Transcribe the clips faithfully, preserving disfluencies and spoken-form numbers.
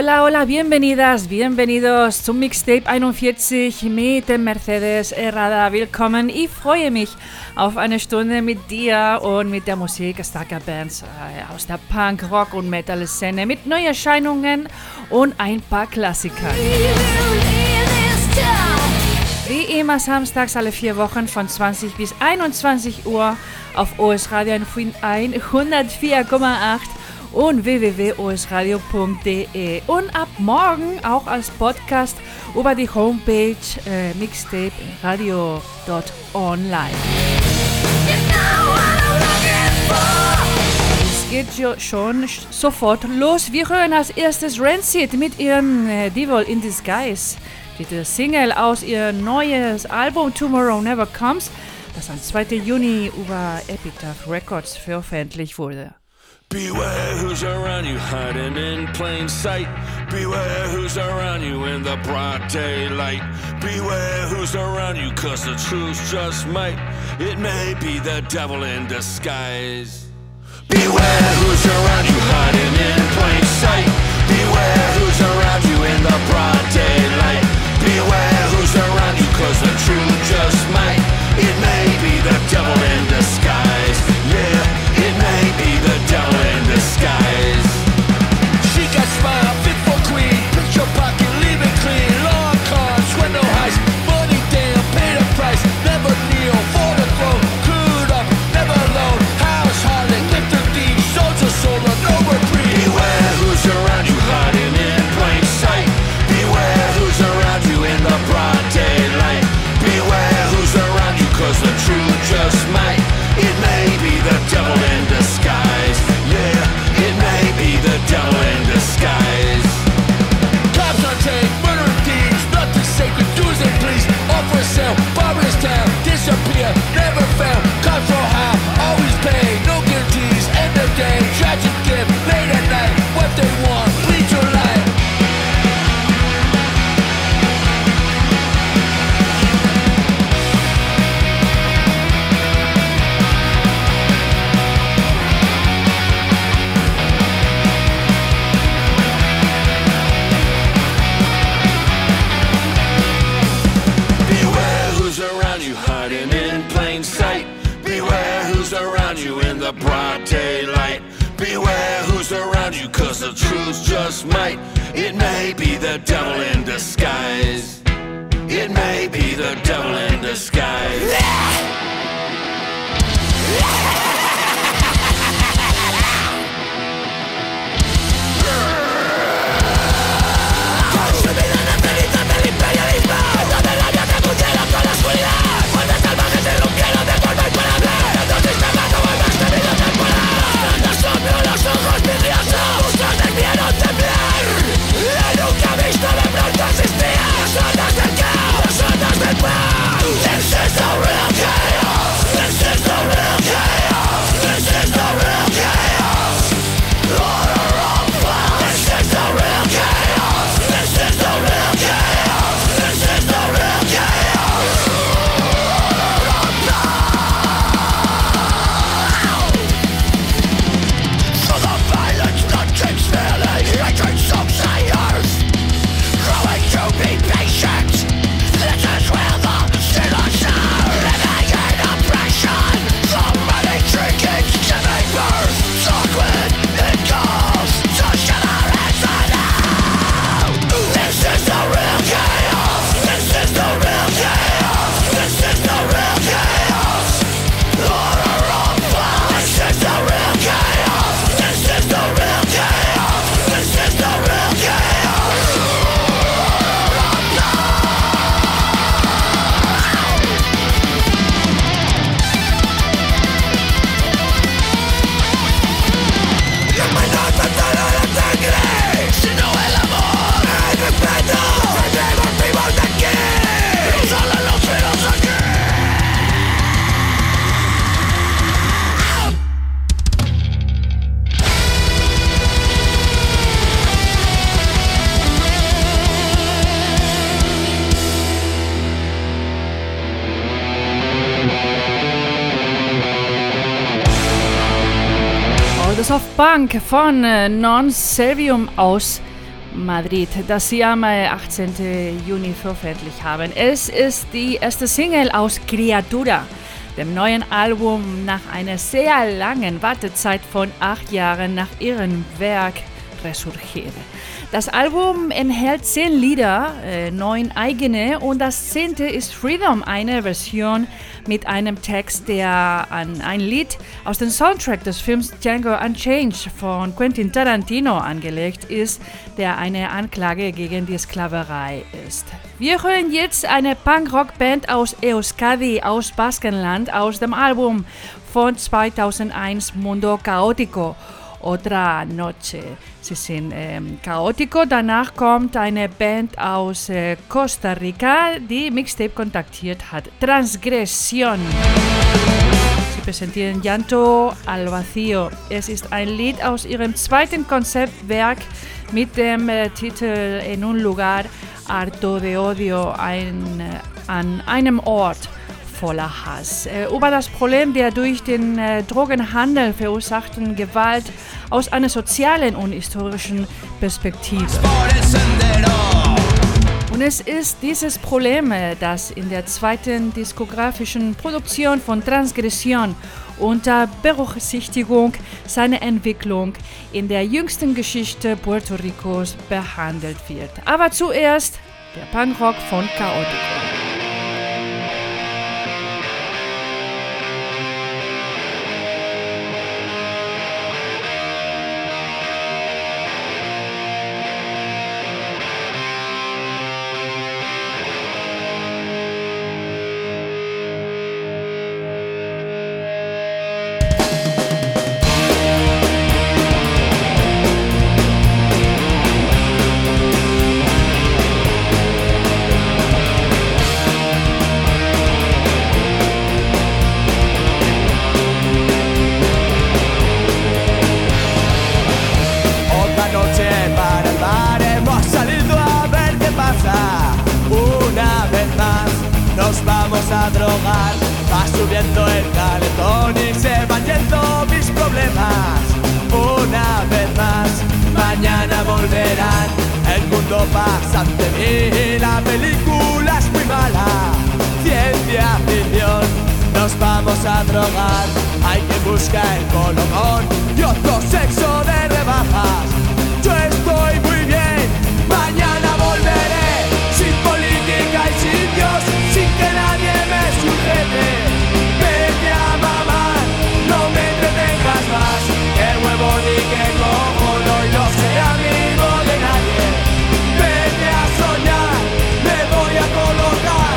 Hola, hola, bienvenidas, bienvenidos zum Mixtape einundvierzig mit dem Mercedes Herrada. Willkommen, ich freue mich auf eine Stunde mit dir und mit der Musik starker Bands äh, aus der Punk-, Rock- und Metal-Szene mit Neuerscheinungen und ein paar Klassiker. Wie immer samstags alle vier Wochen von zwanzig bis einundzwanzig Uhr auf O S Radio hundertvier Komma acht und w w w punkt o s radio punkt d e und ab morgen auch als Podcast über die Homepage äh, mixtape radio punkt online. Es geht jo schon sofort los. Wir hören als erstes Rancid mit ihrem äh, Devil in Disguise. Die Single aus ihr neues Album Tomorrow Never Comes, das am zweiten Juni über Epitaph Records veröffentlicht wurde. Beware who's around you hiding in plain sight. Beware who's around you in the broad daylight. Beware who's around you cause the truth just might. It may be the devil in disguise. Beware who's around you hiding in plain sight. Beware who's around you in the broad daylight. Beware who's around you cause the truth just might. It may be the devil in disguise. Yeah, it may be the devil in disguise. She got smile, fit for queen. Picture pocket, leave it clean. Long cars, window heist. Money down, pay the price. Never kneel for the throne. Clued up, never alone. House harlot, lift the thief. Soldier, solar, no reprieve. Beware who's around you hiding in plain sight. Beware who's around you in the broad daylight. Beware who's around you cause the truth just might. It may be the devil in disguise. Yeah, it may be the devil in disguise. Cops on tape, murder thieves, nothing sacred, dues and please. All for sale, barbarous town, disappear, never found. Cops roll high, always pay, no guarantees. End of day, tragic gift, late at night. What they want, bleed your life. Hiding in plain sight. Beware who's around you in the broad daylight. Beware who's around you cause the truth just might. It may be the devil in disguise. It may be the devil in disguise. This is the real chaos. This is the real chaos. This is the real chaos. Order of blood. This is the real chaos. This is the real chaos. This is the real chaos. Order of blood. For the violence that keeps filling hatred subsides. Growing to be patient. This is where the sinners are living in oppression. Somebody drinking, giving birth, chocolate, it goes to shiver inside out. This is the real chaos. This is the real chaos. This is the real chaos. Order of blood. This is the real chaos. This is the real chaos. This is the real chaos. Order of blood. Sino el amor, el respeto, tenemos vivos de aquí, solo los celos aquí. Das auf Punk von äh, Non Servium aus Madrid, das sie am achtzehnten Juni veröffentlicht haben. Es ist die erste Single aus Criatura, dem neuen Album nach einer sehr langen Wartezeit von acht Jahren nach ihrem Werk Resurgir. Das Album enthält zehn Lieder, äh, neun eigene, und das zehnte ist Freedom, eine Version mit einem Text, der an ein Lied aus dem Soundtrack des Films Django Unchained von Quentin Tarantino angelegt ist, der eine Anklage gegen die Sklaverei ist. Wir hören jetzt eine Punk-Rock-Band aus Euskadi, aus Baskenland, aus dem Album von zweitausendeins Mundo Caótico. Otra Noche. Sie sind ähm, Caótico. Danach kommt eine Band aus äh, Costa Rica, die Mixtape kontaktiert hat. Transgresión. Sie präsentieren Llanto al Vacío. Es ist ein Lied aus ihrem zweiten Konzeptwerk mit dem äh, Titel En un lugar harto de odio, ein, äh, an einem Ort voller Hass. Äh, über das Problem der durch den äh, Drogenhandel verursachten Gewalt aus einer sozialen und historischen Perspektive. Und es ist dieses Problem, äh, das in der zweiten diskografischen Produktion von Transgresión unter Berücksichtigung seiner Entwicklung in der jüngsten Geschichte Puerto Ricos behandelt wird. Aber zuerst der Punkrock von Caótico. A drogar, va subiendo el calentón y se van yendo mis problemas. Una vez más, mañana volverán. El mundo pasa ante mí, la película es muy mala. Ciencia ficción, nos vamos a drogar. Hay que buscar el colocón y otro sexo de rebajas. Yo estoy muy bien, mañana volveré. Sin política y sin Dios, sin que nadie me sujete. Vete a mamar, no me entretengas más. Que huevo ni que cojono y no seré amigo de nadie. Vete a soñar, me voy a colocar.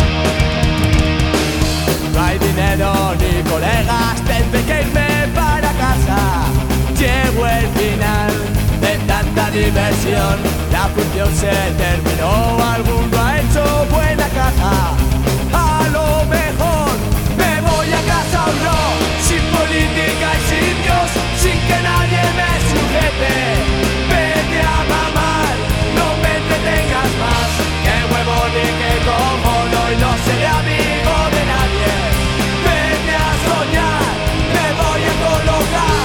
No hay dinero ni colegas, tendré que irme para casa. Llego el final de tanta diversión. La función se terminó, alguno ha hecho buena caja. A lo mejor me voy a casa o no, sin política y sin Dios, sin que nadie me sujete. Vete a mamar, no me entretengas más. Que huevo ni que cojono y no seré amigo de nadie. Vete a soñar, me voy a colocar.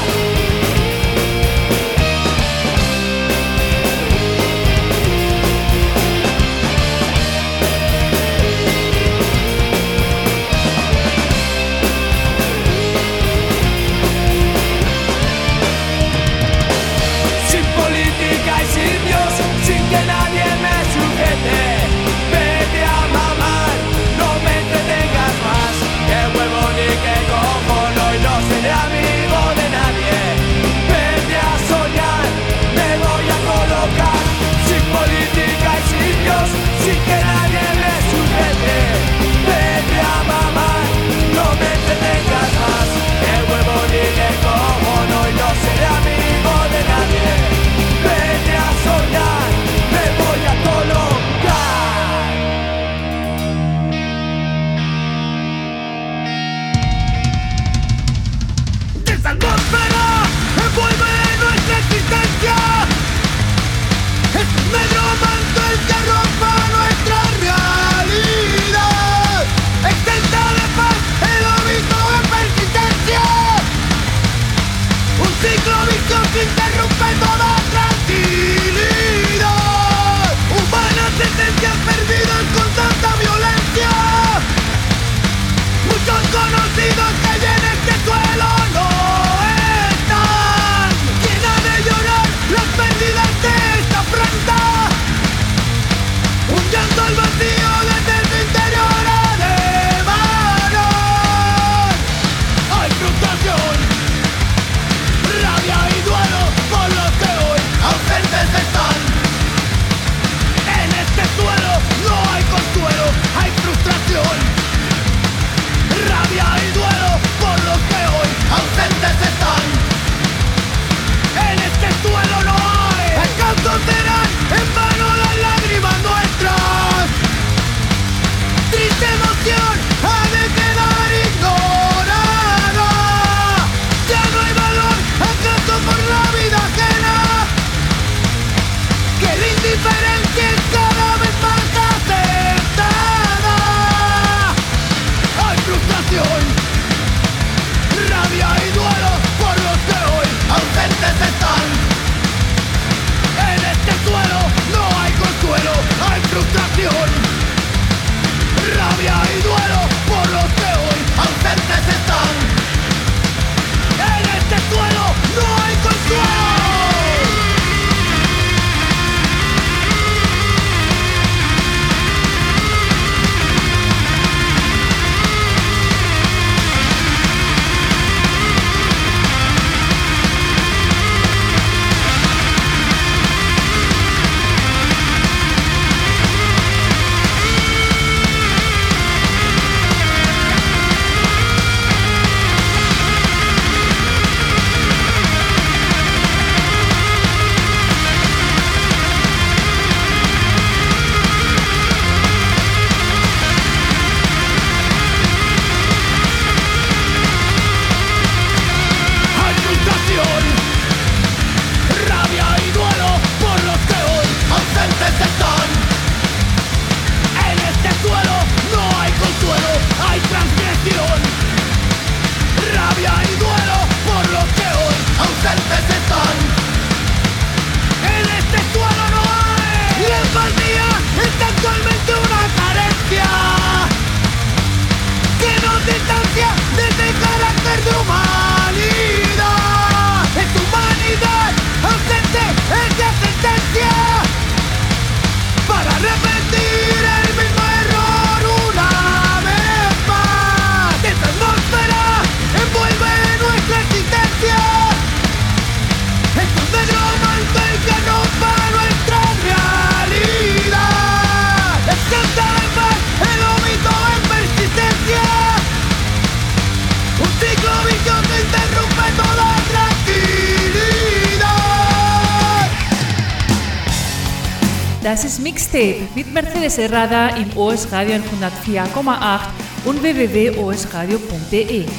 Das ist Mixtape mit Mercedes Herrada im O S Radio hundertvier Komma acht und w w w punkt o s radio punkt d e.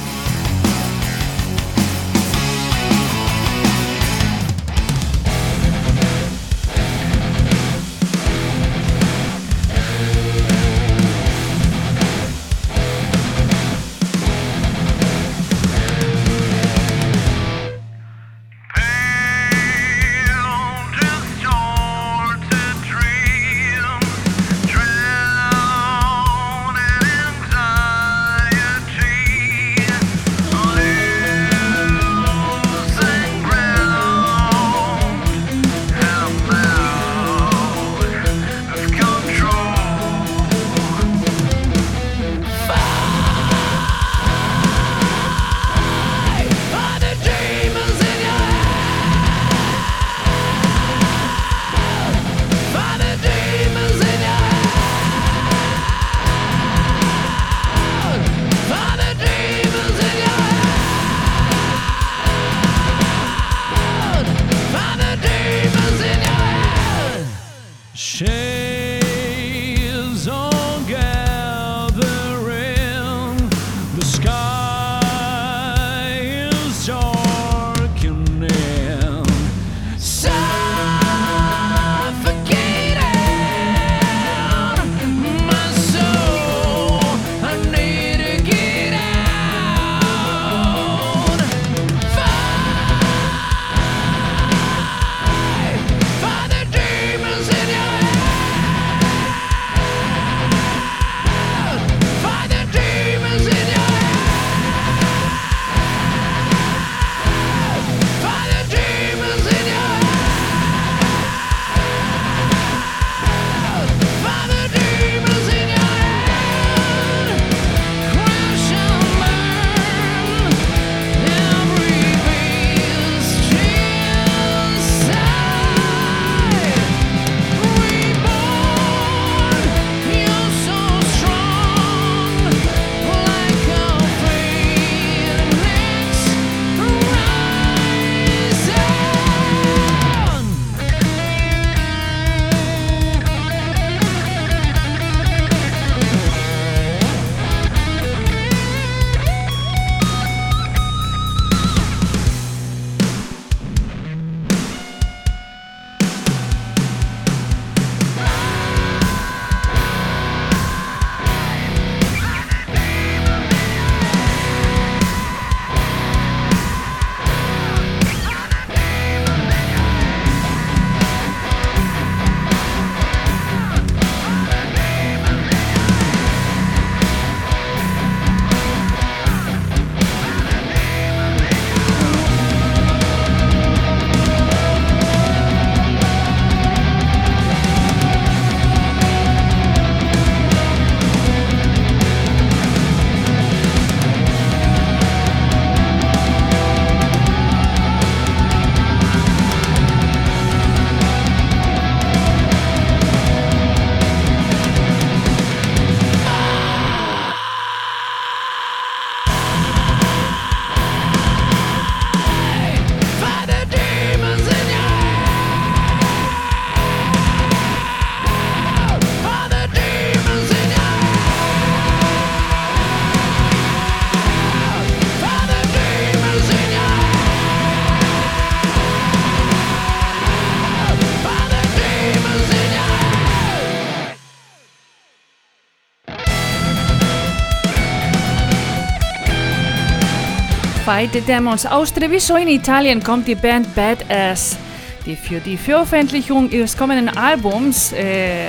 Fight the Demons. Aus Treviso in Italien kommt die Band Badass, die für die Veröffentlichung ihres kommenden Albums äh,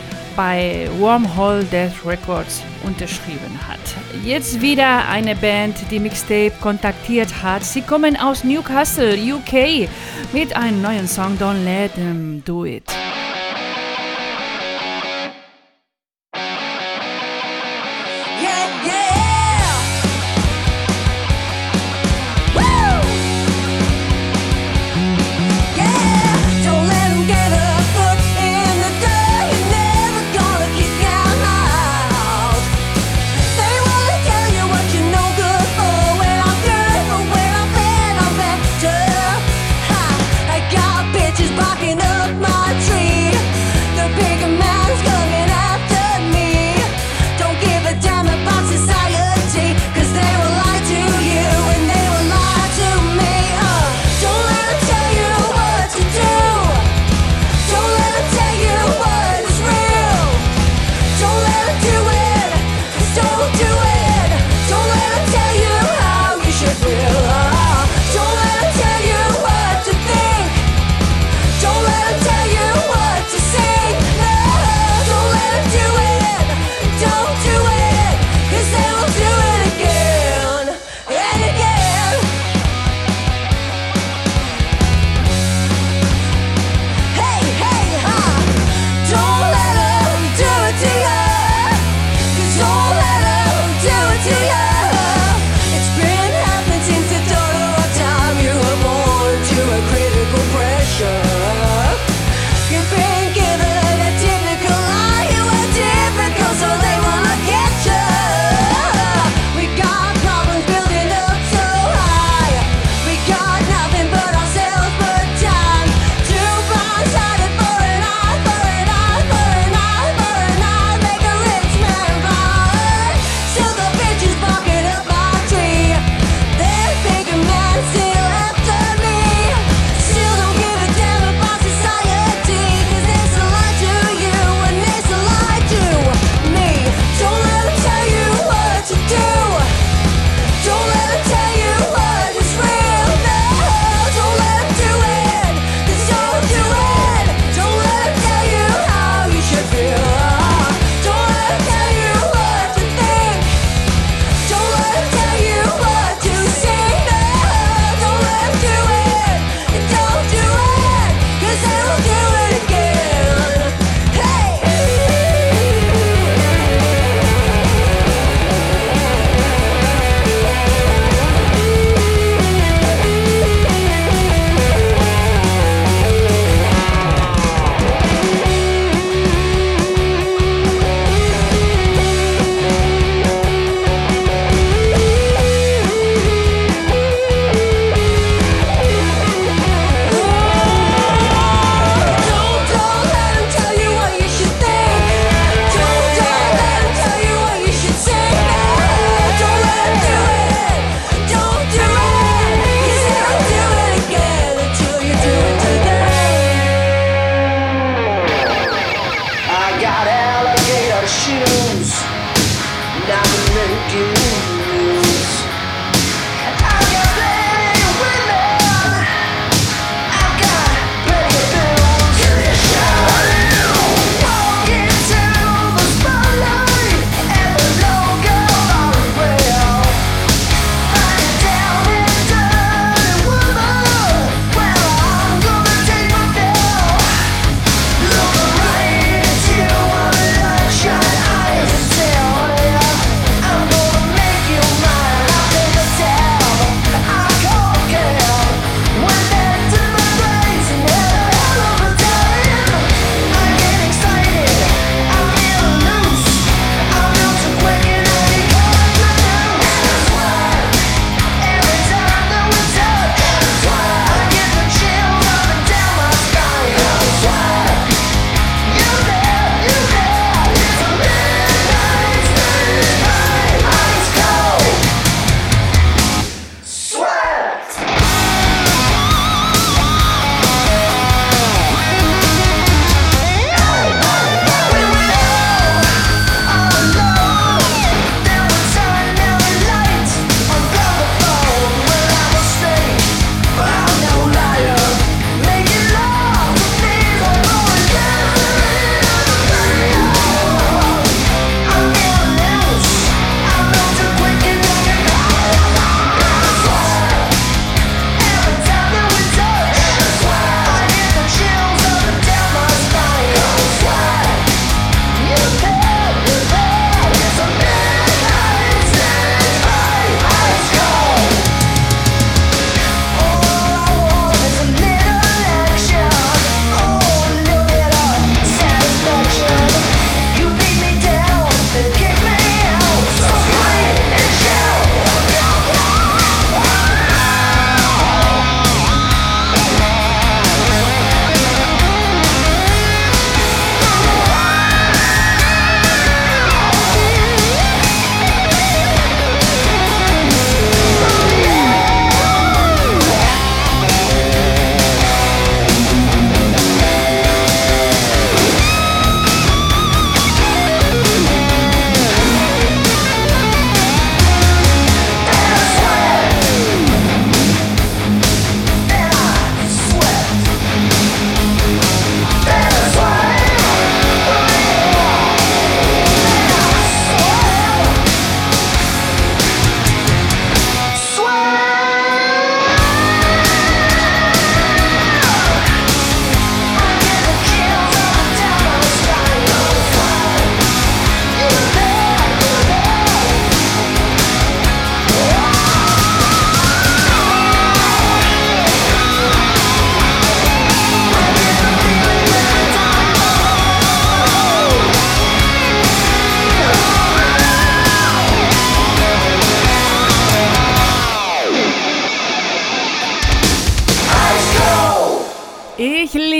bei Wormhole Death Records unterschrieben hat. Jetzt wieder eine Band, die Mixtape kontaktiert hat. Sie kommen aus Newcastle, U K, mit einem neuen Song Don't Let Them Do It. Barking up my tree.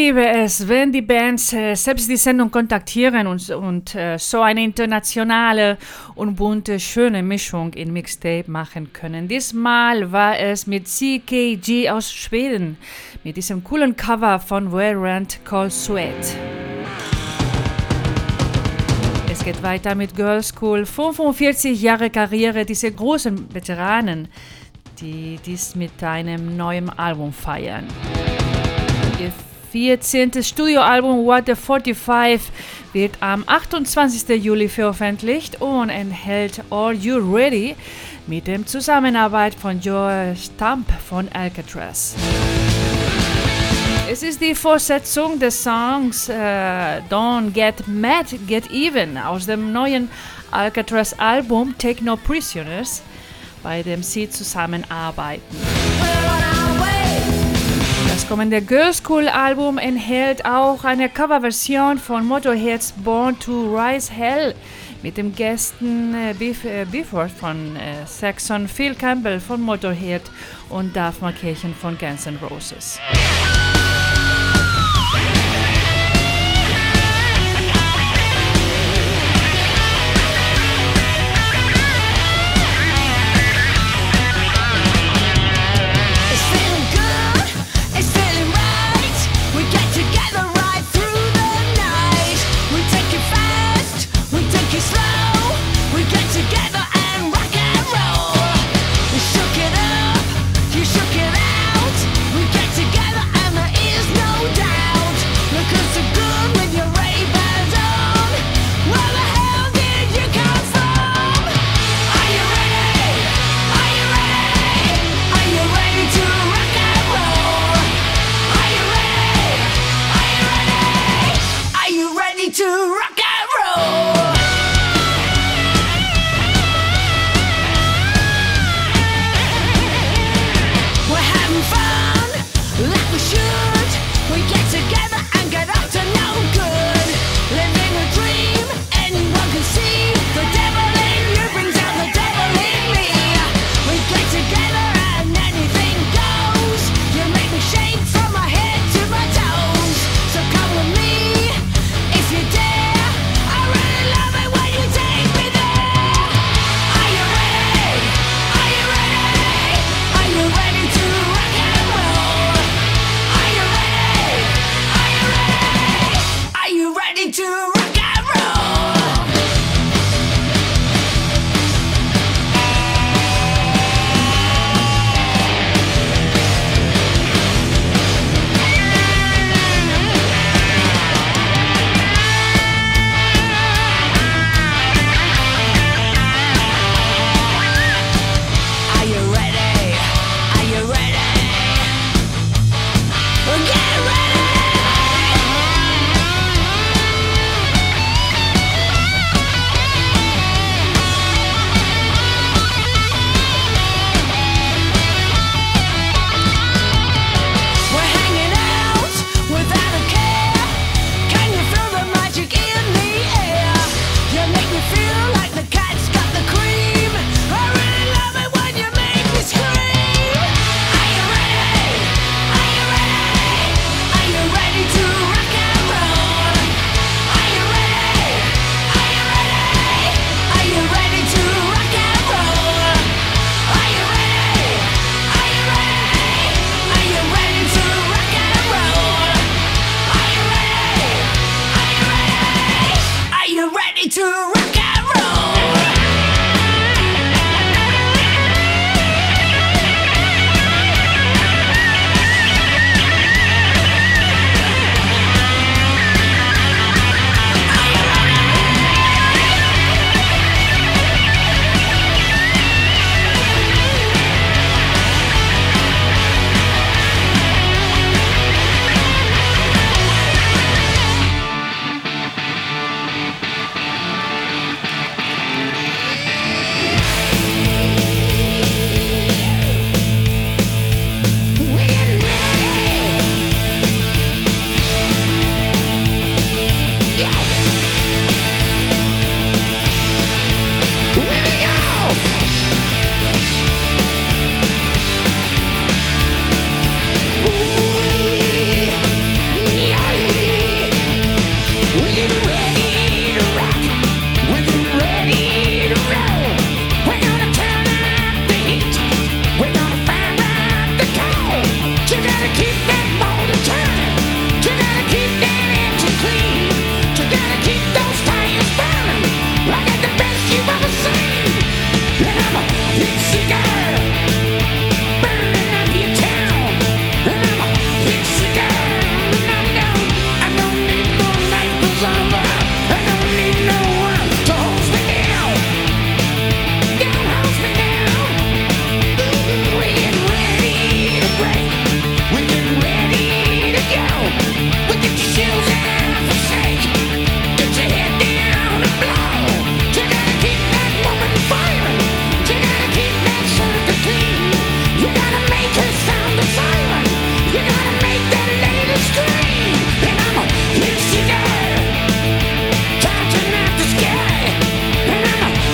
liebe es, wenn die Bands äh, selbst die Sendung kontaktieren und, und äh, so eine internationale und bunte, schöne Mischung in Mixtape machen können. Diesmal war es mit C K G aus Schweden, mit diesem coolen Cover von Warrant Called Sweat. Es geht weiter mit Girlschool, fünfundvierzig Jahre Karriere, diese großen Veteranen, die dies mit einem neuen Album feiern. Ihr vierzehntes Studioalbum What the forty-five wird am achtundzwanzigsten Juli veröffentlicht und enthält Are You Ready mit der Zusammenarbeit von Joe Stump von Alcatraz. Es ist die Fortsetzung des Songs äh, Don't Get Mad, Get Even aus dem neuen Alcatraz-Album Take No Prisoners, bei dem sie zusammenarbeiten. Das kommende Girlschool-Album enthält auch eine Coverversion von Motorheads Born to Rise Hell mit dem Gästen äh, Biff, äh, Bifford von äh, Saxon, Phil Campbell von Motorhead und Duff McKagan von Guns N' Roses. Together and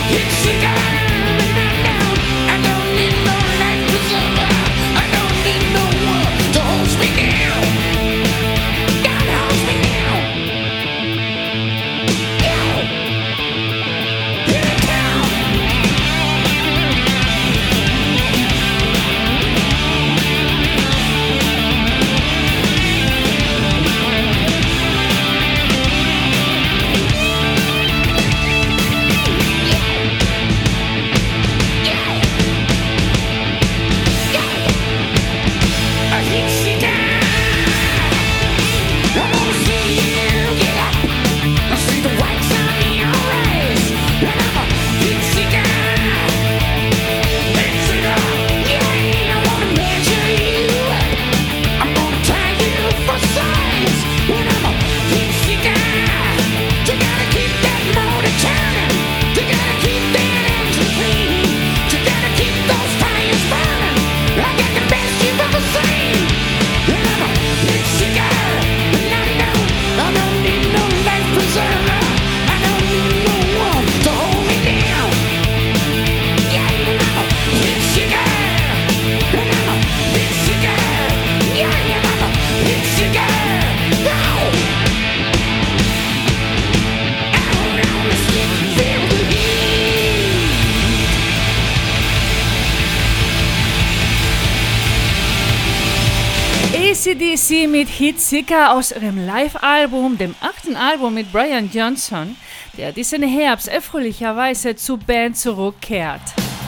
A C D C mit Heatseeker aus ihrem Live-Album, dem achten Album mit Brian Johnson, der diesen Herbst erfreulicherweise zur Band zurückkehrt.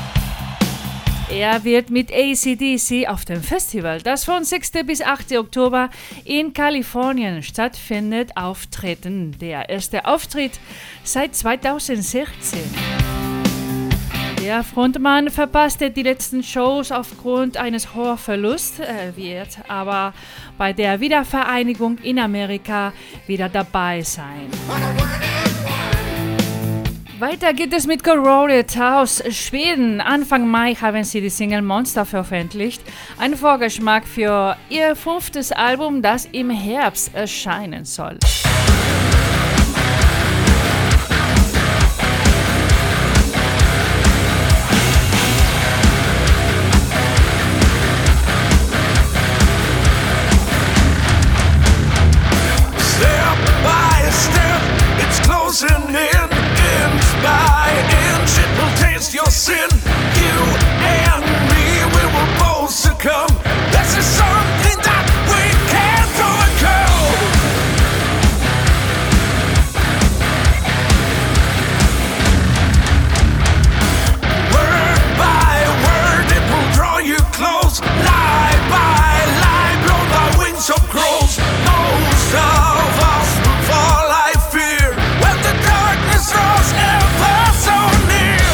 Er wird mit A C D C auf dem Festival, das von sechsten bis achten Oktober in Kalifornien stattfindet, auftreten. Der erste Auftritt seit zweitausendsechzehn. Der Frontmann verpasste die letzten Shows aufgrund eines Hörverlusts, äh, wird aber bei der Wiedervereinigung in Amerika wieder dabei sein. Weiter geht es mit Corroded aus Schweden. Anfang Mai haben sie die Single Monster veröffentlicht. Ein Vorgeschmack für ihr fünftes Album, das im Herbst erscheinen soll. Closing in, inch by inch, it will taste your sin. You and me, we will both succumb. This is something that we can't overcome. Word by word, it will draw you close. Lie by lie, blown by wings of crows. Most of us will fall, I fear. Draws ever so near.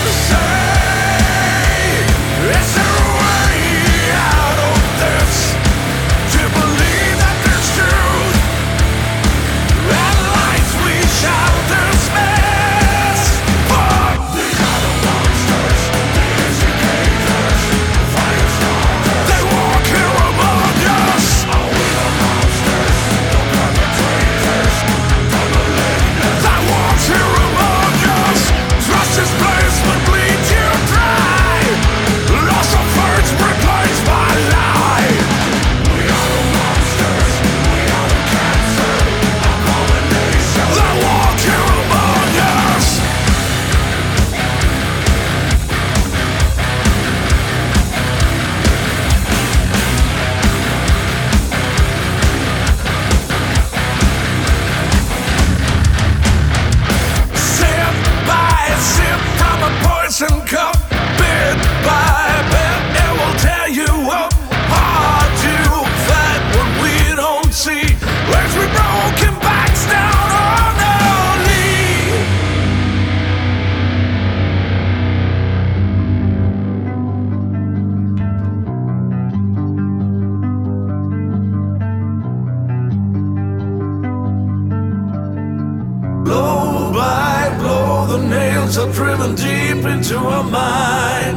Say, is there a way out of this? To believe that there's truth and lies we shall dismiss. Fuck these other monsters, the educators, the fire starters. They walk here among us. Are we the monsters, the perpetrators, the malignant that walks here among us? Trust is placed when bleeds you dry. Loss of words replaced by lie. We are the monsters, we are the cancer, abomination that walk here among us. Sip by sip from a poison cup, bit by bit it will tear you up. Hard to fight what we don't see. As we broken backs down on our knee. Blow by blow, the nails are driven deep into our mind.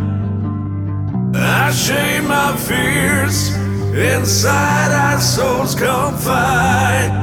Our shame, our fears, inside our souls confined.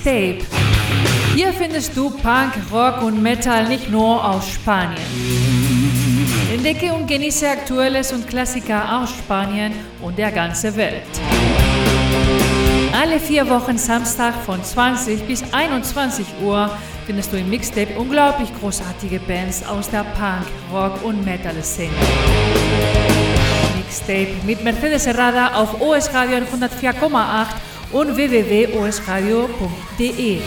Mixtape. Hier findest du Punk, Rock und Metal nicht nur aus Spanien. Entdecke und genieße Aktuelles und Klassiker aus Spanien und der ganzen Welt. Alle vier Wochen Samstag von zwanzig bis einundzwanzig Uhr findest du im Mixtape unglaublich großartige Bands aus der Punk, Rock und Metal-Szene. Mixtape mit Mercedes Herrada auf O S Radio hundertvier Komma acht und w w w punkt o s radio punkt d e.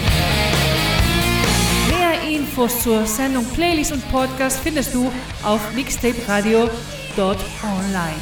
Mehr Infos zur Sendung, Playlist und Podcast findest du auf mixtaperadio punkt online.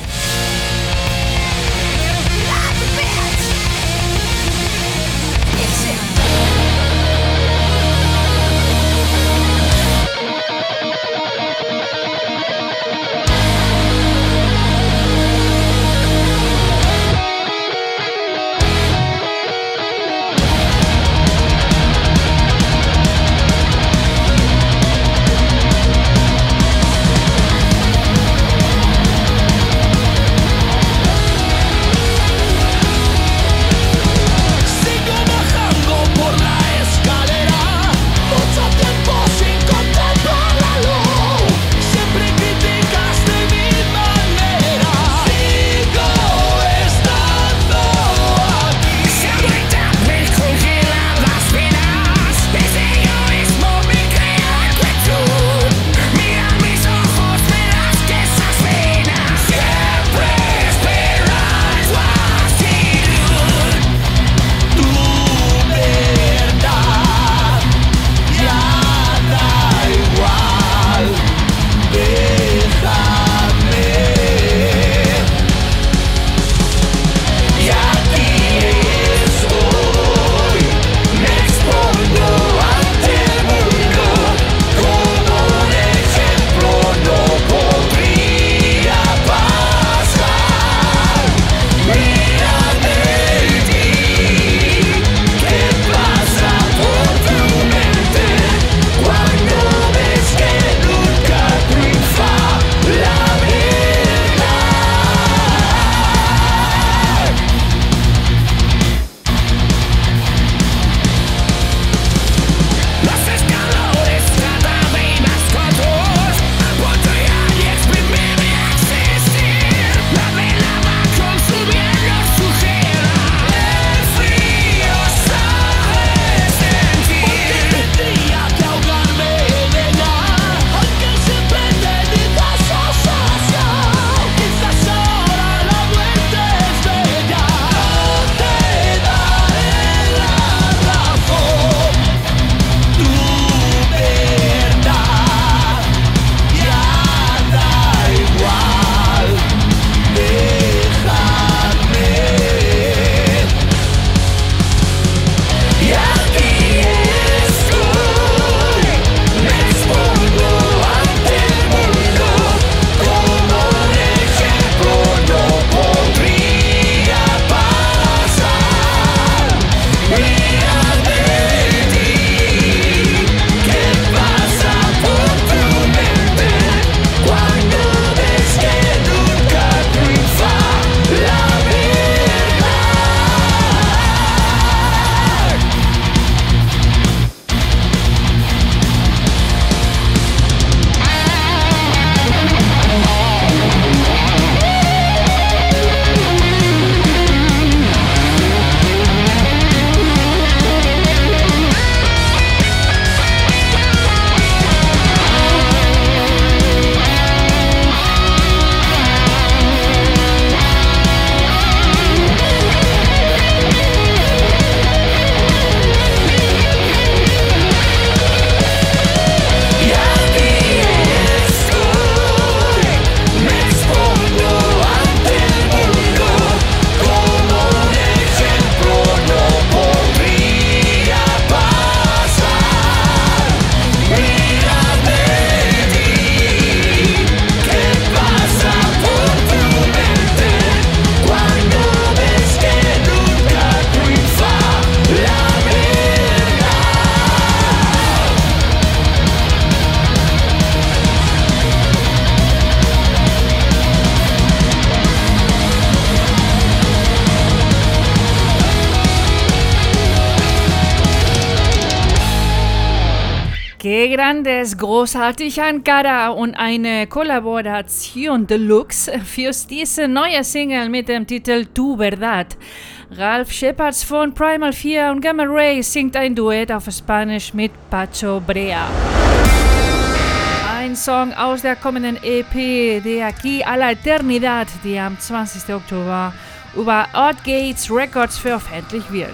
Grandes, großartig Ankara und eine Kollaboration Deluxe für diese neue Single mit dem Titel Tu Verdad. Ralph Shepard von Primal Fear und Gamma Ray singt ein Duett auf Spanisch mit Pacho Brea. Ein Song aus der kommenden E P De Aquí a la Eternidad, die am zwanzigsten Oktober über Odd Gates Records veröffentlicht wird.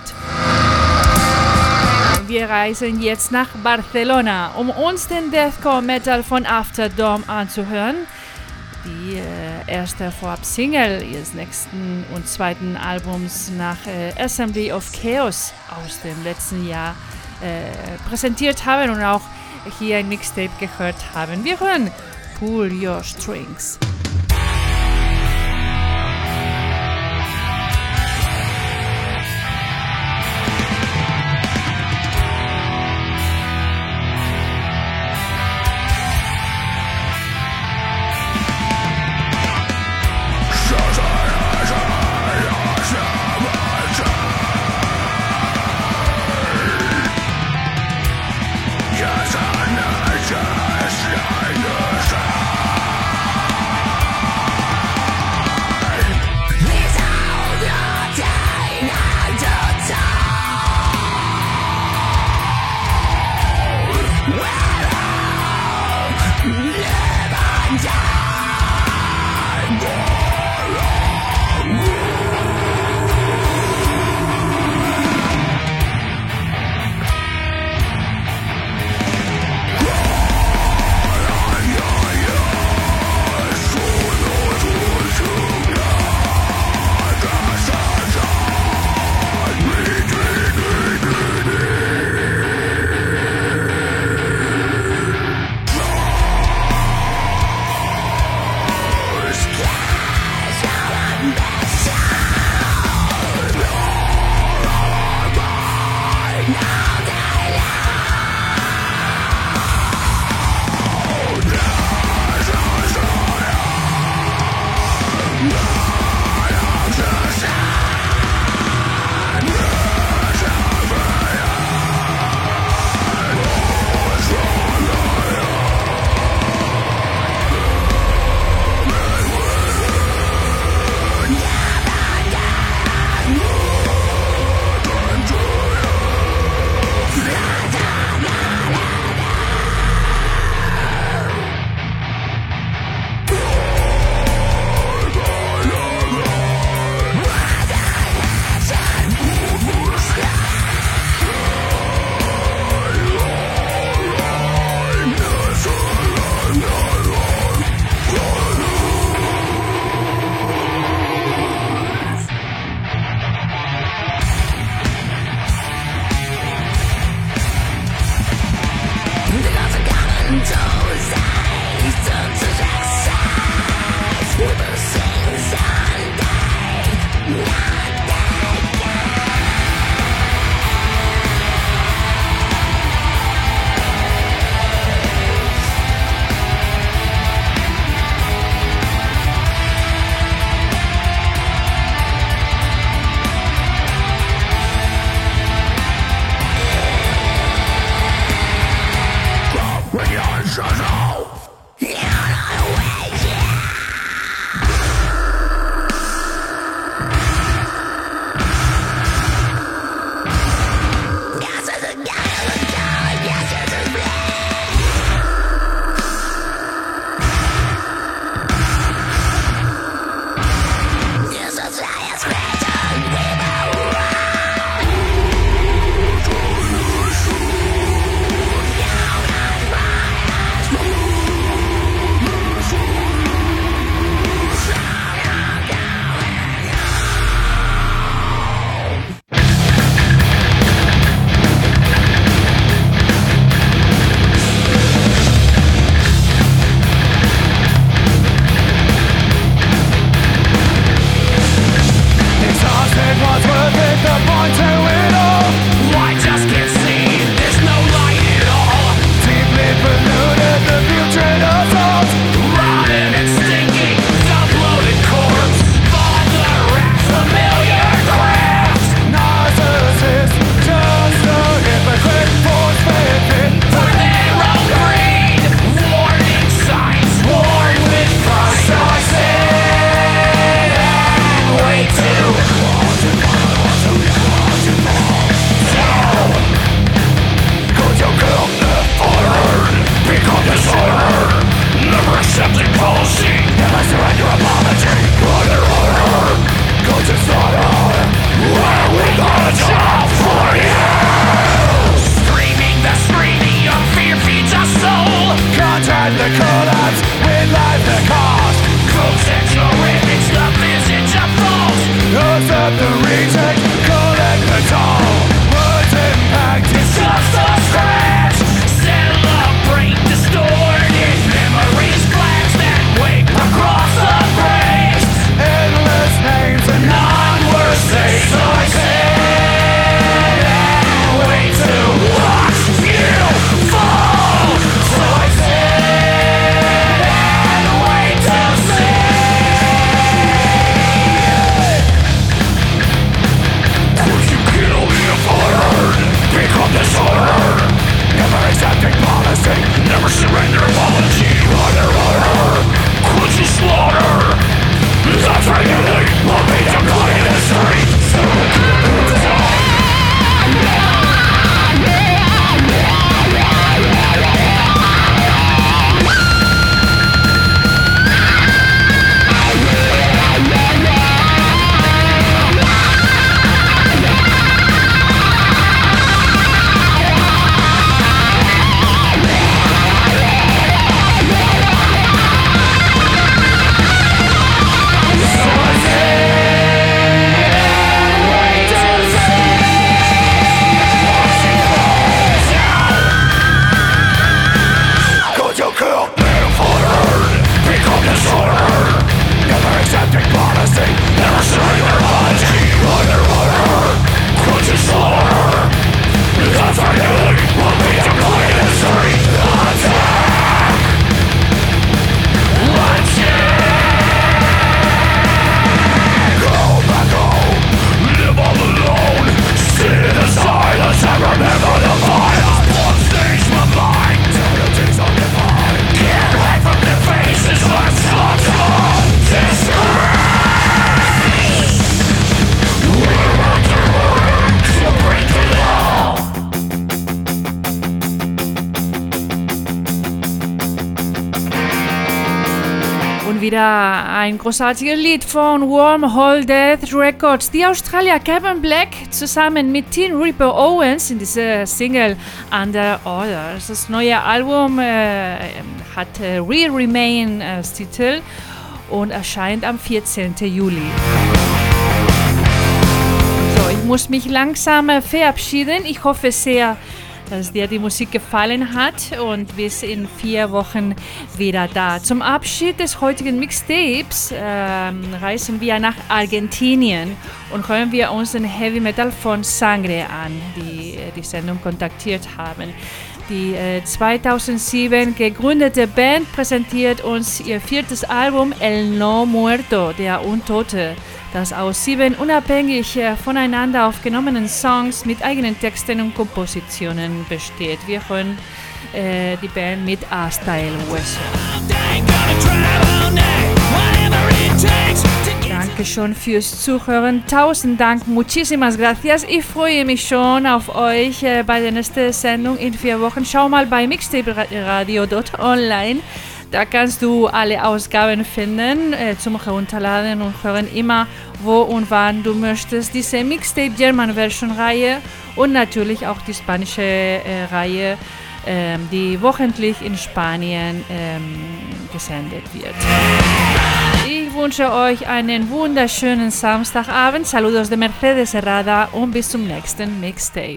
Wir reisen jetzt nach Barcelona, um uns den Deathcore Metal von Afterdome anzuhören. Die äh, erste Vorab-Single ihres nächsten und zweiten Albums nach äh, Assembly of Chaos aus dem letzten Jahr äh, präsentiert haben und auch hier ein Mixtape gehört haben. Wir hören Pull Your Strings. Ooh. wieder ein großartiges Lied von Wormhole Death Records. Die Australier Kevin Black zusammen mit Tim Reaper Owens in dieser Single Under Orders. Das neue Album äh, hat äh, Real Remain als Titel und erscheint am vierzehnten Juli. So, ich muss mich langsam verabschieden. Ich hoffe sehr, dass dir die Musik gefallen hat und wir sind in vier Wochen wieder da. Zum Abschied des heutigen Mixtapes ähm, reisen wir nach Argentinien und hören wir uns den Heavy Metal von Sangre an, die die Sendung kontaktiert haben. Die äh, zweitausendsieben gegründete Band präsentiert uns ihr viertes Album El No Muerto, der Untote, das aus sieben unabhängig äh, voneinander aufgenommenen Songs mit eigenen Texten und Kompositionen besteht. Wir hören äh, die Band mit Hasta el Hueso. Danke schon fürs Zuhören. Tausend Dank, muchísimas gracias. Ich freue mich schon auf euch äh, bei der nächsten Sendung in vier Wochen. Schau mal bei mixtape radio punkt online. Da kannst du alle Ausgaben finden, äh, zum Herunterladen und hören immer, wo und wann du möchtest. Diese Mixtape German Version Reihe und natürlich auch die spanische äh, Reihe, äh, die wochentlich in Spanien äh, gesendet wird. Ich wünsche euch einen wunderschönen Samstagabend. Saludos de Mercedes Herrada und bis zum nächsten Mixtape.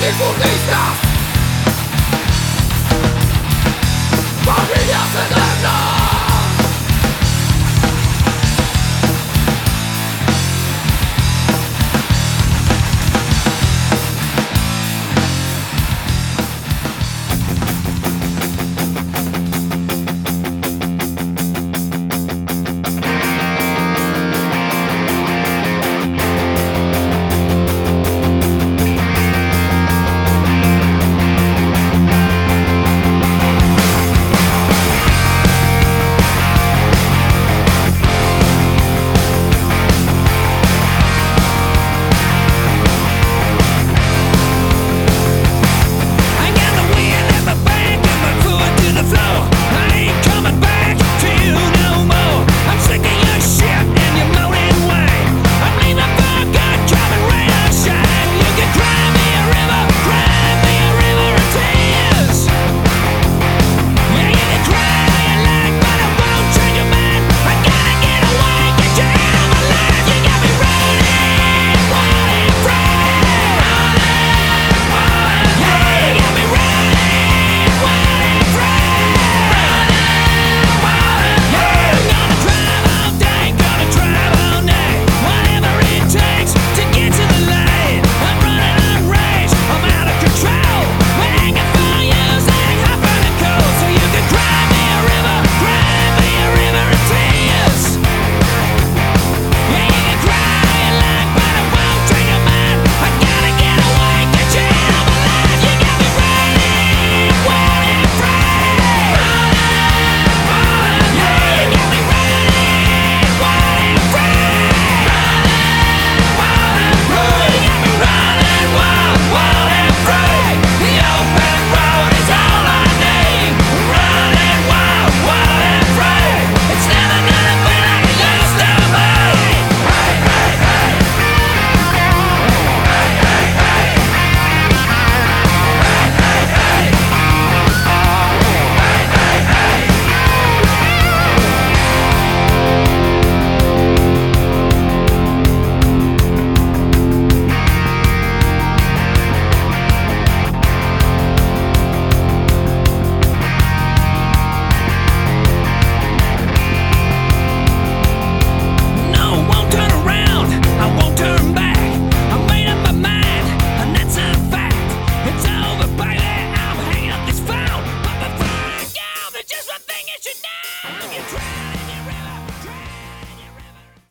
latifundistas, familias eternas.